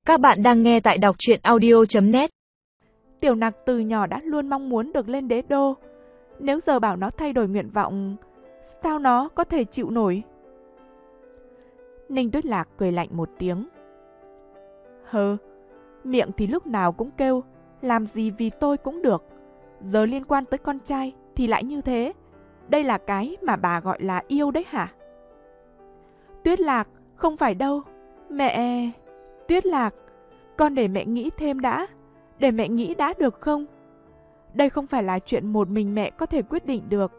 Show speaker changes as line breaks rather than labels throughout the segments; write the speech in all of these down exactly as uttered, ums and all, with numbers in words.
Các bạn đang nghe tại đọc truyện audio chấm net.
Tiểu Nặc từ nhỏ đã luôn mong muốn được lên đế đô. Nếu giờ bảo nó thay đổi nguyện vọng, sao nó có thể chịu nổi? Ninh Tuyết Lạc cười lạnh một tiếng. Hừ, miệng thì lúc nào cũng kêu, làm gì vì tôi cũng được. Giờ liên quan tới con trai thì lại như thế. Đây là cái mà bà gọi là yêu đấy hả? Tuyết Lạc, không phải đâu. Mẹ... Tuyết Lạc, con để mẹ nghĩ thêm đã. Để mẹ nghĩ đã được không? Đây không phải là chuyện một mình mẹ có thể quyết định được.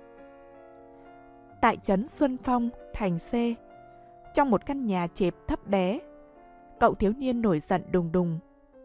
Tại trấn Xuân Phong, thành C, trong một căn nhà chẹp thấp bé, cậu thiếu niên nổi giận đùng đùng.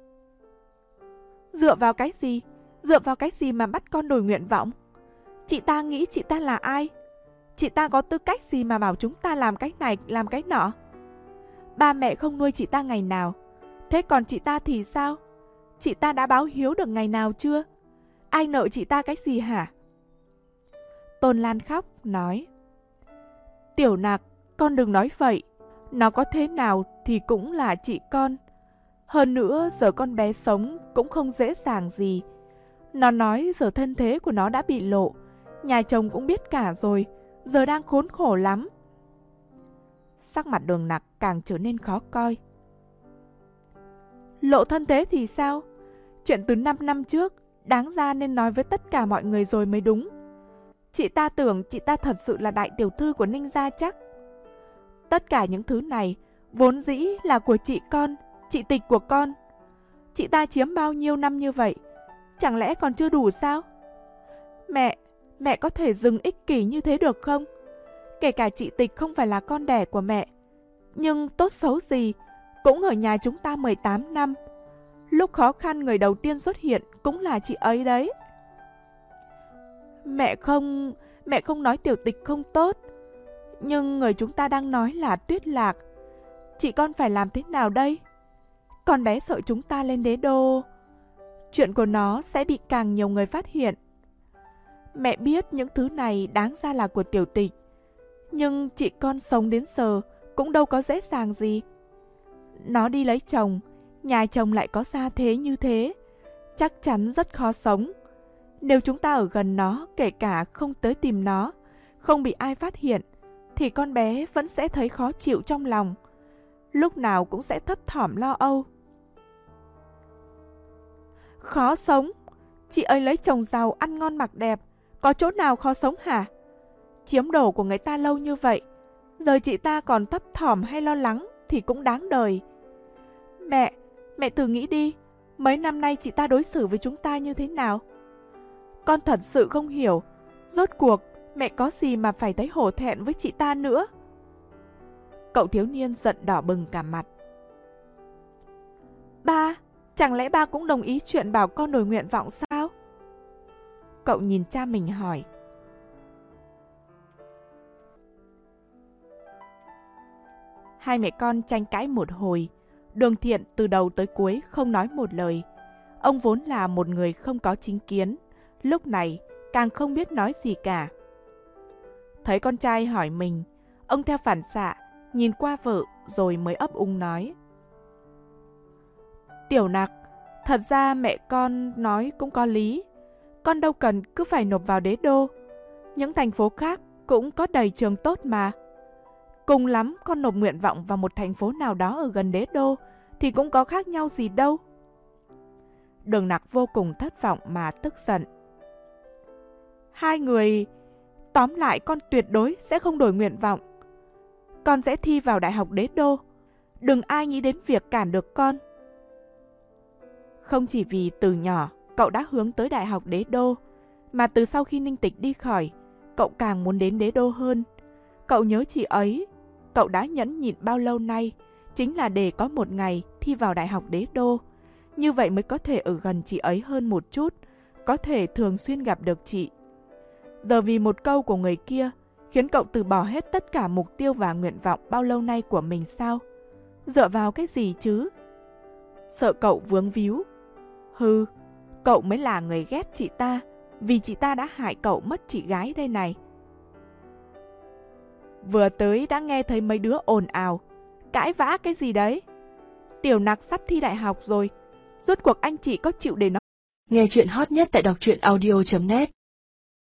Dựa vào cái gì? Dựa vào cái gì mà bắt con đổi nguyện vọng? Chị ta nghĩ chị ta là ai? Chị ta có tư cách gì mà bảo chúng ta làm cái này, làm cái nọ? Ba mẹ không nuôi chị ta ngày nào. Thế còn chị ta thì sao? Chị ta đã báo hiếu được ngày nào chưa? Ai nợ chị ta cái gì hả? Tôn Lan khóc, nói. Tiểu Nặc, con đừng nói vậy. Nó có thế nào thì cũng là chị con. Hơn nữa, giờ con bé sống cũng không dễ dàng gì. Nó nói giờ thân thế của nó đã bị lộ. Nhà chồng cũng biết cả rồi. Giờ đang khốn khổ lắm. Sắc mặt Đường Nặc càng trở nên khó coi. Lộ thân thế thì sao? Chuyện từ năm năm trước, đáng ra nên nói với tất cả mọi người rồi mới đúng. Chị ta tưởng chị ta thật sự là đại tiểu thư của Ninh gia chắc. Tất cả những thứ này vốn dĩ là của chị con, chị Tịch của con. Chị ta chiếm bao nhiêu năm như vậy, chẳng lẽ còn chưa đủ sao? Mẹ, mẹ có thể dừng ích kỷ như thế được không? Kể cả chị Tịch không phải là con đẻ của mẹ, nhưng tốt xấu gì cũng ở nhà chúng ta mười tám năm. Lúc khó khăn người đầu tiên xuất hiện cũng là chị ấy đấy. Mẹ không, mẹ không nói Tiểu Tịch không tốt, nhưng người chúng ta đang nói là Tuyết Lạc. Chị con phải làm thế nào đây? Con bé sợ chúng ta lên đế đô, chuyện của nó sẽ bị càng nhiều người phát hiện. Mẹ biết những thứ này đáng ra là của Tiểu Tịch, nhưng chị con sống đến giờ cũng đâu có dễ dàng gì. Nó đi lấy chồng, nhà chồng lại có gia thế như thế, chắc chắn rất khó sống. Nếu chúng ta ở gần nó, kể cả không tới tìm nó, không bị ai phát hiện, thì con bé vẫn sẽ thấy khó chịu trong lòng, lúc nào cũng sẽ thấp thỏm lo âu. Khó sống? Chị ấy lấy chồng giàu, ăn ngon mặc đẹp, có chỗ nào khó sống hả? Chiếm đồ của người ta lâu như vậy, giờ chị ta còn thấp thỏm hay lo lắng thì cũng đáng đời. Mẹ, mẹ thử nghĩ đi, mấy năm nay chị ta đối xử với chúng ta như thế nào? Con thật sự không hiểu, rốt cuộc mẹ có gì mà phải thấy hổ thẹn với chị ta nữa? Cậu thiếu niên giận đỏ bừng cả mặt. Ba, chẳng lẽ ba cũng đồng ý chuyện bảo con đổi nguyện vọng sao? Cậu nhìn cha mình hỏi. Hai mẹ con tranh cãi một hồi. Đường Thiện từ đầu tới cuối không nói một lời. Ông vốn là một người không có chính kiến, lúc này càng không biết nói gì cả. Thấy con trai hỏi mình, ông theo phản xạ nhìn qua vợ rồi mới ấp úng nói. Tiểu Nặc, thật ra mẹ con nói cũng có lý. Con đâu cần cứ phải nộp vào đế đô. Những thành phố khác cũng có đầy trường tốt mà. Cùng lắm con nộp nguyện vọng vào một thành phố nào đó ở gần đế đô thì cũng có khác nhau gì đâu. Đường Nặc vô cùng thất vọng mà tức giận. Hai người... Tóm lại con tuyệt đối sẽ không đổi nguyện vọng. Con sẽ thi vào đại học đế đô. Đừng ai nghĩ đến việc cản được con. Không chỉ vì từ nhỏ cậu đã hướng tới đại học đế đô, mà từ sau khi Ninh Tịch đi khỏi, cậu càng muốn đến đế đô hơn. Cậu nhớ chị ấy. Cậu đã nhẫn nhịn bao lâu nay chính là để có một ngày thi vào đại học đế đô. Như vậy mới có thể ở gần chị ấy hơn một chút, có thể thường xuyên gặp được chị. Giờ vì một câu của người kia khiến cậu từ bỏ hết tất cả mục tiêu và nguyện vọng bao lâu nay của mình sao? Dựa vào cái gì chứ? Sợ cậu vướng víu. Hừ, cậu mới là người ghét chị ta, vì chị ta đã hại cậu mất chị gái đây này. Vừa tới đã nghe thấy mấy đứa ồn ào, cãi vã cái gì đấy. Tiểu Nặc sắp thi đại học rồi. Rốt cuộc anh chị có chịu để nó...
Nghe chuyện hot nhất tại đọc truyện audio chấm net